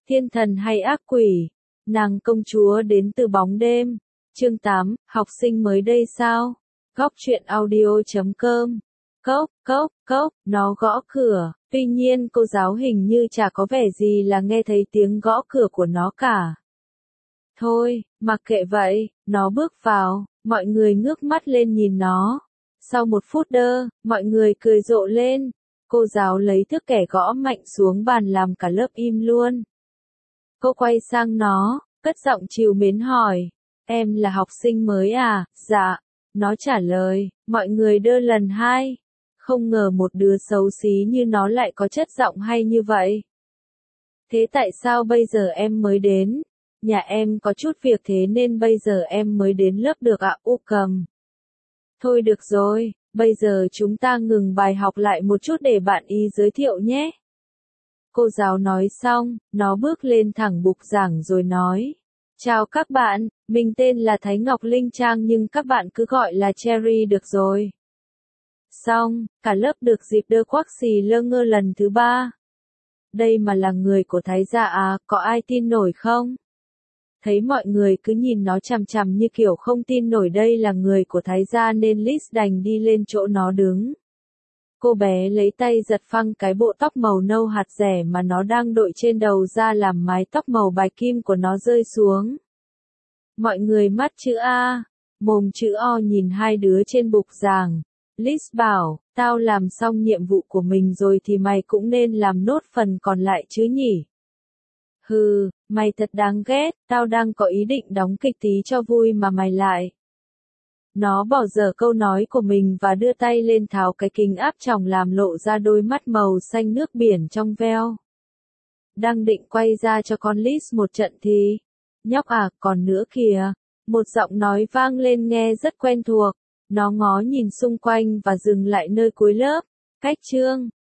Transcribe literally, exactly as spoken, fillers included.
Thiên thần hay ác quỷ? Nàng công chúa đến từ bóng đêm. Chương tám, học sinh mới đây sao? Góc truyện audio chấm com. Cốc, cốc, cốc, nó gõ cửa. Tuy nhiên cô giáo hình như chả có vẻ gì là nghe thấy tiếng gõ cửa của nó cả. Thôi, mặc kệ vậy, nó bước vào, mọi người ngước mắt lên nhìn nó. Sau một phút đơ, mọi người cười rộ lên. Cô giáo lấy thước kẻ gõ mạnh xuống bàn làm cả lớp im luôn. Cô quay sang nó, cất giọng trìu mến hỏi, em là học sinh mới à? Dạ. Nó trả lời, mọi người đơ lần hai. Không ngờ một đứa xấu xí như nó lại có chất giọng hay như vậy. Thế tại sao bây giờ em mới đến? Nhà em có chút việc thế nên bây giờ em mới đến lớp được ạ. U cầm. Thôi được rồi, bây giờ chúng ta ngừng bài học lại một chút để bạn ý giới thiệu nhé. Cô giáo nói xong, nó bước lên thẳng bục giảng rồi nói. Chào các bạn, mình tên là Thái Ngọc Linh Trang nhưng các bạn cứ gọi là Cherry được rồi. Xong, cả lớp được dịp đơ quắc xì lơ ngơ lần thứ ba. Đây mà là người của Thái gia à, có ai tin nổi không? Thấy mọi người cứ nhìn nó chằm chằm như kiểu không tin nổi đây là người của Thái gia nên Liz đành đi lên chỗ nó đứng. Cô bé lấy tay giật phăng cái bộ tóc màu nâu hạt rẻ mà nó đang đội trên đầu ra làm mái tóc màu bạch kim của nó rơi xuống. Mọi người mắt chữ A, mồm chữ O nhìn hai đứa trên bục giảng. Liz bảo, tao làm xong nhiệm vụ của mình rồi thì mày cũng nên làm nốt phần còn lại chứ nhỉ? Hừ, mày thật đáng ghét, tao đang có ý định đóng kịch tí cho vui mà mày lại. Nó bỏ dở câu nói của mình và đưa tay lên tháo cái kính áp tròng làm lộ ra đôi mắt màu xanh nước biển trong veo. Đang định quay ra cho con Liz một trận thì, nhóc à, còn nữa kìa, một giọng nói vang lên nghe rất quen thuộc. Nó ngó nhìn xung quanh và dừng lại nơi cuối lớp. Cách chương,